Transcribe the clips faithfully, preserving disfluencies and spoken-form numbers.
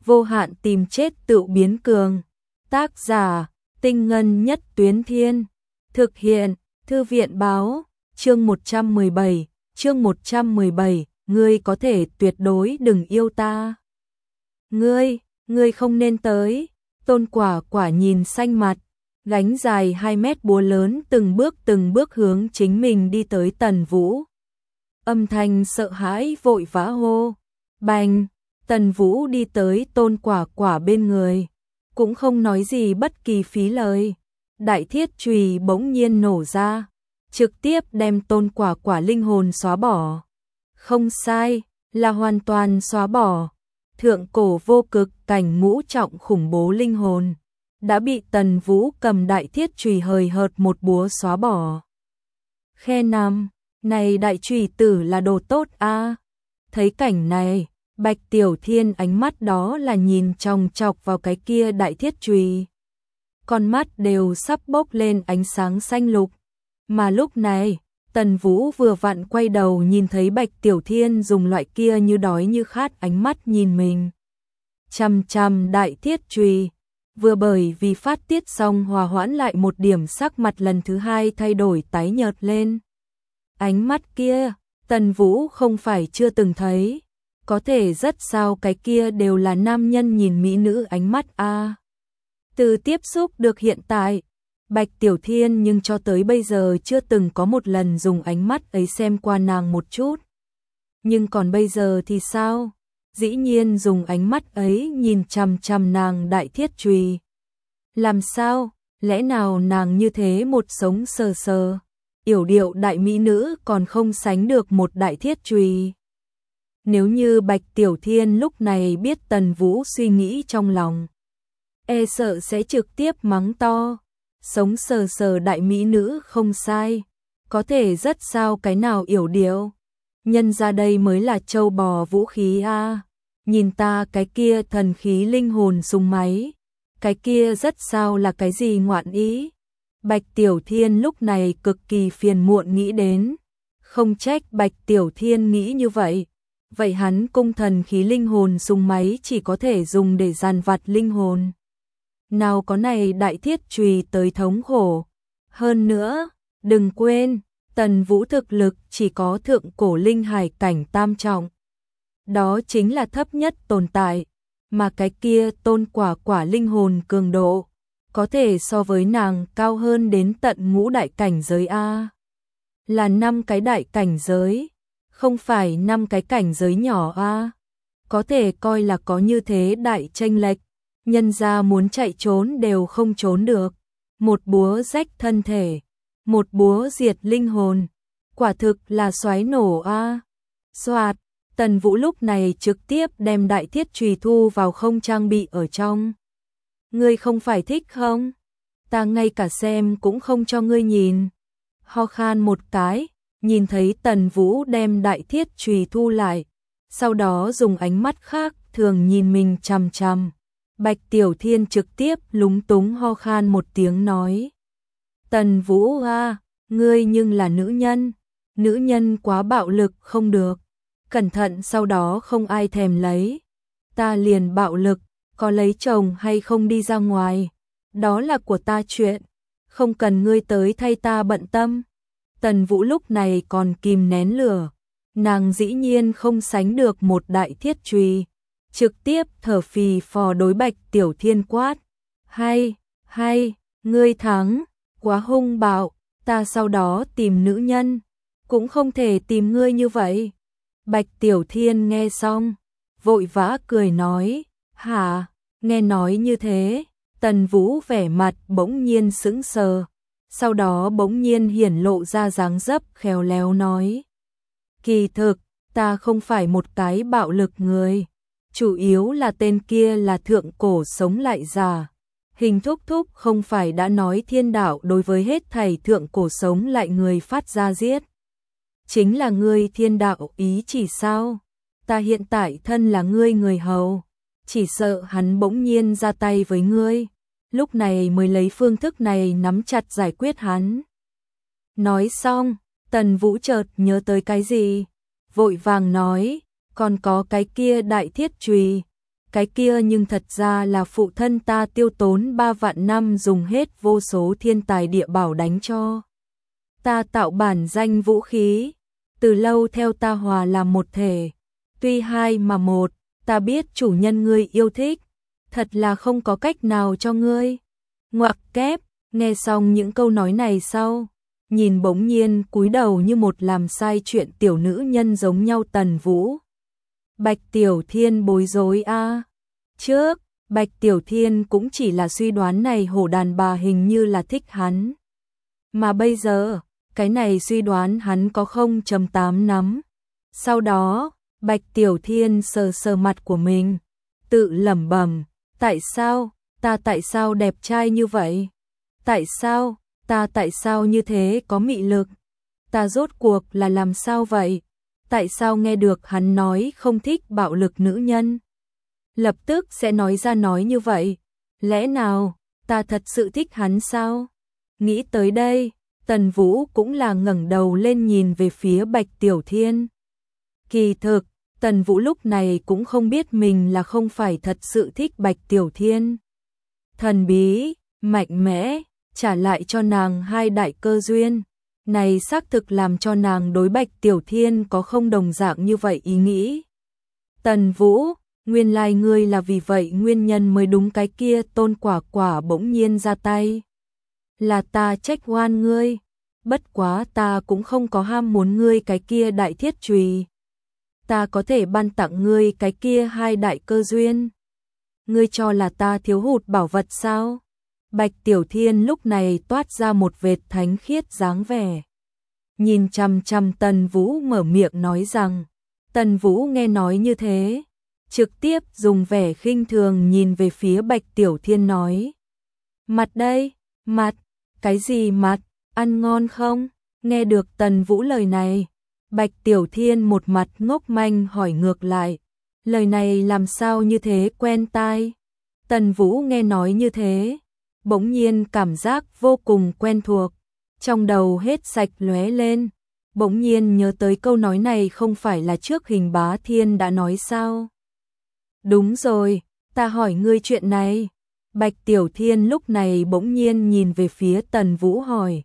vô hạn tìm chết tự biến cường. Tác giả, Tinh Ngân Nhất Tuyến Thiên. Thực hiện, Thư viện báo, chương một trăm mười bảy, chương một trăm mười bảy, ngươi có thể tuyệt đối đừng yêu ta. Ngươi, ngươi không nên tới. Tôn Quả Quả nhìn xanh mặt, gánh dài hai mét búa lớn từng bước từng bước hướng chính mình đi tới Tần Vũ. Âm thanh sợ hãi vội vã hô. Bành, Tần Vũ đi tới Tôn Quả Quả bên người, cũng không nói gì bất kỳ phí lời. Đại thiết chùy bỗng nhiên nổ ra, trực tiếp đem Tôn Quả Quả linh hồn xóa bỏ. Không sai, là hoàn toàn xóa bỏ. Thượng cổ vô cực cảnh ngũ trọng khủng bố linh hồn đã bị Tần Vũ cầm đại thiết chùy hời hợt một búa xóa bỏ. Khe năm, này đại chùy tử là đồ tốt a. Thấy cảnh này, Bạch Tiểu Thiên ánh mắt đó là nhìn chòng chọc vào cái kia đại thiết chùy. Con mắt đều sắp bốc lên ánh sáng xanh lục. Mà lúc này, Tần Vũ vừa vặn quay đầu nhìn thấy Bạch Tiểu Thiên dùng loại kia như đói như khát ánh mắt nhìn mình. Chằm chằm đại thiết chùy, vừa bởi vì phát tiết xong hòa hoãn lại một điểm, sắc mặt lần thứ hai thay đổi tái nhợt lên. Ánh mắt kia, Tần Vũ không phải chưa từng thấy, có thể rất sao cái kia đều là nam nhân nhìn mỹ nữ ánh mắt a. Từ tiếp xúc được hiện tại, Bạch Tiểu Thiên nhưng cho tới bây giờ chưa từng có một lần dùng ánh mắt ấy xem qua nàng một chút. Nhưng còn bây giờ thì sao? Dĩ nhiên dùng ánh mắt ấy nhìn chằm chằm nàng đại thiết chùy. Làm sao? Lẽ nào nàng như thế một sống sờ sờ, yểu điệu đại mỹ nữ còn không sánh được một đại thiết chùy? Nếu như Bạch Tiểu Thiên lúc này biết Tần Vũ suy nghĩ trong lòng, e sợ sẽ trực tiếp mắng to. Sống sờ sờ đại mỹ nữ không sai, có thể rất sao cái nào yểu điệu. Nhân ra đây mới là trâu bò vũ khí a. Nhìn ta cái kia thần khí linh hồn súng máy, cái kia rất sao là cái gì ngoạn ý. Bạch Tiểu Thiên lúc này cực kỳ phiền muộn nghĩ đến. Không trách Bạch Tiểu Thiên nghĩ như vậy. Vậy hắn cung thần khí linh hồn súng máy chỉ có thể dùng để dàn vặt linh hồn. Nào có này đại thiết chùy tới thống khổ. Hơn nữa, đừng quên, Tần Vũ thực lực chỉ có thượng cổ linh hải cảnh tam trọng. Đó chính là thấp nhất tồn tại, mà cái kia Tôn Quả Quả linh hồn cường độ, có thể so với nàng cao hơn đến tận ngũ đại cảnh giới a. Là năm cái đại cảnh giới, không phải năm cái cảnh giới nhỏ a. Có thể coi là có như thế đại chênh lệch. Nhân ra muốn chạy trốn đều không trốn được. Một búa rách thân thể, một búa diệt linh hồn, quả thực là xoáy nổ a. Soạt, Tần Vũ lúc này trực tiếp đem đại thiết chùy thu vào không trang bị ở trong. Ngươi không phải thích không? Ta ngay cả xem cũng không cho ngươi nhìn. Ho khan một cái, nhìn thấy Tần Vũ đem đại thiết chùy thu lại, sau đó dùng ánh mắt khác thường nhìn mình chằm chằm. Bạch Tiểu Thiên trực tiếp lúng túng ho khan một tiếng nói. Tần Vũ a, ngươi nhưng là nữ nhân. Nữ nhân quá bạo lực không được. Cẩn thận sau đó không ai thèm lấy. Ta liền bạo lực, có lấy chồng hay không đi ra ngoài. Đó là của ta chuyện. Không cần ngươi tới thay ta bận tâm. Tần Vũ lúc này còn kìm nén lửa. Nàng dĩ nhiên không sánh được một đại thiết chùy. Trực tiếp thở phì phò đối Bạch Tiểu Thiên quát. Hay, hay, ngươi thắng, quá hung bạo, ta sau đó tìm nữ nhân, cũng không thể tìm ngươi như vậy. Bạch Tiểu Thiên nghe xong, vội vã cười nói, hả, nghe nói như thế, Tần Vũ vẻ mặt bỗng nhiên sững sờ, sau đó bỗng nhiên hiển lộ ra dáng dấp khéo léo nói. Kỳ thực, ta không phải một cái bạo lực người. Chủ yếu là tên kia là thượng cổ sống lại già. Hình thúc thúc không phải đã nói thiên đạo đối với hết thảy thượng cổ sống lại người phát ra giết. Chính là ngươi thiên đạo ý chỉ sao? Ta hiện tại thân là ngươi người hầu. Chỉ sợ hắn bỗng nhiên ra tay với ngươi. Lúc này mới lấy phương thức này nắm chặt giải quyết hắn. Nói xong, Tần Vũ chợt nhớ tới cái gì? Vội vàng nói. Còn có cái kia đại thiết chùy, cái kia nhưng thật ra là phụ thân ta tiêu tốn ba vạn năm dùng hết vô số thiên tài địa bảo đánh cho ta tạo bản danh vũ khí, từ lâu theo ta hòa làm một thể, tuy hai mà một, ta biết chủ nhân ngươi yêu thích, thật là không có cách nào cho ngươi. Ngoặc kép, nghe xong những câu nói này sau, nhìn bỗng nhiên cúi đầu như một làm sai chuyện tiểu nữ nhân giống nhau Tần Vũ. Bạch Tiểu Thiên bối rối a. Trước, Bạch Tiểu Thiên cũng chỉ là suy đoán này hổ đàn bà hình như là thích hắn. Mà bây giờ, cái này suy đoán hắn có không chấm tám nắm. Sau đó, Bạch Tiểu Thiên sờ sờ mặt của mình, tự lẩm bẩm, tại sao, ta tại sao đẹp trai như vậy? Tại sao, ta tại sao như thế có mị lực? Ta rốt cuộc là làm sao vậy? Tại sao nghe được hắn nói không thích bạo lực nữ nhân? Lập tức sẽ nói ra nói như vậy. Lẽ nào, ta thật sự thích hắn sao? Nghĩ tới đây, Tần Vũ cũng là ngẩng đầu lên nhìn về phía Bạch Tiểu Thiên. Kỳ thực, Tần Vũ lúc này cũng không biết mình là không phải thật sự thích Bạch Tiểu Thiên. Thần bí, mạnh mẽ, trả lại cho nàng hai đại cơ duyên. Này xác thực làm cho nàng đối Bạch Tiểu Thiên có không đồng dạng như vậy ý nghĩ. Tần Vũ, nguyên lai ngươi là vì vậy nguyên nhân mới đúng, cái kia Tôn Quả Quả bỗng nhiên ra tay. Là ta trách oan ngươi, bất quá ta cũng không có ham muốn ngươi cái kia đại thiết chùy. Ta có thể ban tặng ngươi cái kia hai đại cơ duyên. Ngươi cho là ta thiếu hụt bảo vật sao? Bạch Tiểu Thiên lúc này toát ra một vệt thánh khiết dáng vẻ. Nhìn chằm chằm Tần Vũ mở miệng nói rằng, Tần Vũ nghe nói như thế, trực tiếp dùng vẻ khinh thường nhìn về phía Bạch Tiểu Thiên nói. Mặt đây, mặt, cái gì mặt, ăn ngon không? Nghe được Tần Vũ lời này, Bạch Tiểu Thiên một mặt ngốc manh hỏi ngược lại, lời này làm sao như thế quen tai? Tần Vũ nghe nói như thế, bỗng nhiên cảm giác vô cùng quen thuộc, trong đầu hết sạch lóe lên, bỗng nhiên nhớ tới câu nói này không phải là trước Hình Bá Thiên đã nói sao? Đúng rồi, ta hỏi ngươi chuyện này. Bạch Tiểu Thiên lúc này bỗng nhiên nhìn về phía Tần Vũ hỏi.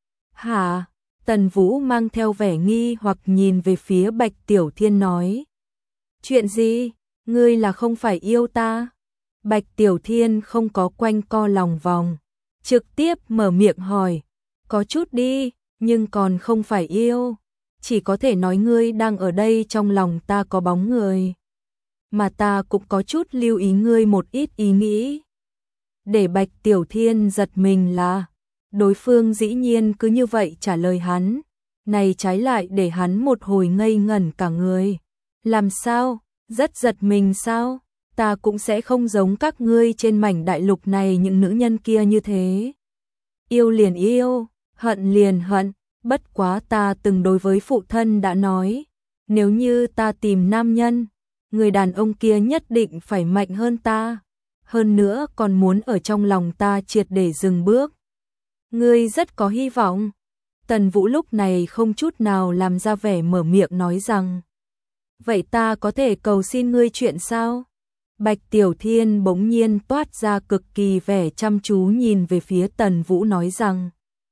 Hả? Tần Vũ mang theo vẻ nghi hoặc nhìn về phía Bạch Tiểu Thiên nói. Chuyện gì? Ngươi là không phải yêu ta? Bạch Tiểu Thiên không có quanh co lòng vòng, trực tiếp mở miệng hỏi. Có chút đi, nhưng còn không phải yêu. Chỉ có thể nói ngươi đang ở đây trong lòng ta có bóng người. Mà ta cũng có chút lưu ý ngươi một ít ý nghĩ. Để Bạch Tiểu Thiên giật mình là, đối phương dĩ nhiên cứ như vậy trả lời hắn. Này trái lại để hắn một hồi ngây ngẩn cả người. Làm sao? Rất giật mình sao? Ta cũng sẽ không giống các ngươi trên mảnh đại lục này những nữ nhân kia như thế. Yêu liền yêu, hận liền hận, bất quá ta từng đối với phụ thân đã nói, nếu như ta tìm nam nhân, người đàn ông kia nhất định phải mạnh hơn ta, hơn nữa còn muốn ở trong lòng ta triệt để dừng bước. Ngươi rất có hy vọng. Tần Vũ lúc này không chút nào làm ra vẻ mở miệng nói rằng, vậy ta có thể cầu xin ngươi chuyện sao? Bạch Tiểu Thiên bỗng nhiên toát ra cực kỳ vẻ chăm chú nhìn về phía Tần Vũ nói rằng,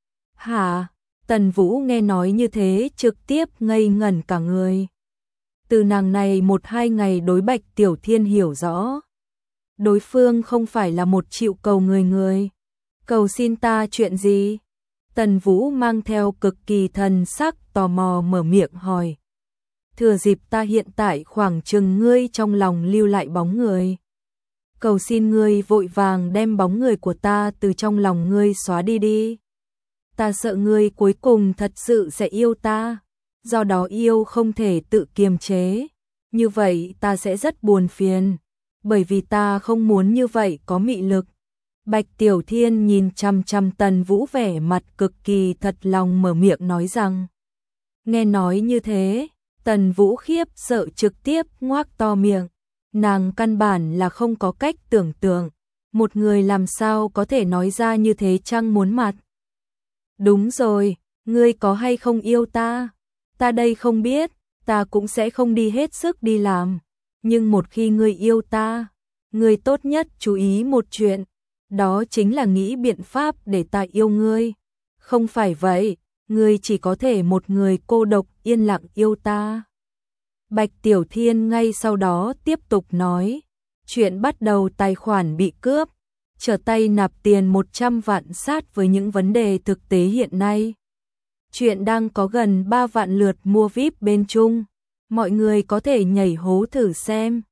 hả? Tần Vũ nghe nói như thế trực tiếp ngây ngẩn cả người. Từ nàng này một hai ngày đối Bạch Tiểu Thiên hiểu rõ. Đối phương không phải là một chịu cầu người người. Cầu xin ta chuyện gì? Tần Vũ mang theo cực kỳ thần sắc tò mò mở miệng hỏi. Thừa dịp ta hiện tại khoảng chừng ngươi trong lòng lưu lại bóng người. Cầu xin ngươi vội vàng đem bóng người của ta từ trong lòng ngươi xóa đi đi. Ta sợ ngươi cuối cùng thật sự sẽ yêu ta, do đó yêu không thể tự kiềm chế. Như vậy ta sẽ rất buồn phiền, bởi vì ta không muốn như vậy có mị lực. Bạch Tiểu Thiên nhìn chăm chăm Tần Vũ vẻ mặt cực kỳ thật lòng mở miệng nói rằng. Nghe nói như thế, Tần Vũ khiếp sợ trực tiếp ngoác to miệng. Nàng căn bản là không có cách tưởng tượng, một người làm sao có thể nói ra như thế chăng muốn mặt. Đúng rồi, ngươi có hay không yêu ta? Ta đây không biết, ta cũng sẽ không đi hết sức đi làm. Nhưng một khi ngươi yêu ta, ngươi tốt nhất chú ý một chuyện, đó chính là nghĩ biện pháp để ta yêu ngươi. Không phải vậy, ngươi chỉ có thể một người cô độc yên lặng yêu ta. Bạch Tiểu Thiên ngay sau đó tiếp tục nói, chuyện bắt đầu tài khoản bị cướp, trở tay nạp tiền một trăm vạn sát với những vấn đề thực tế hiện nay. Chuyện đang có gần ba vạn lượt mua vi ai pi bên Trung, mọi người có thể nhảy hố thử xem.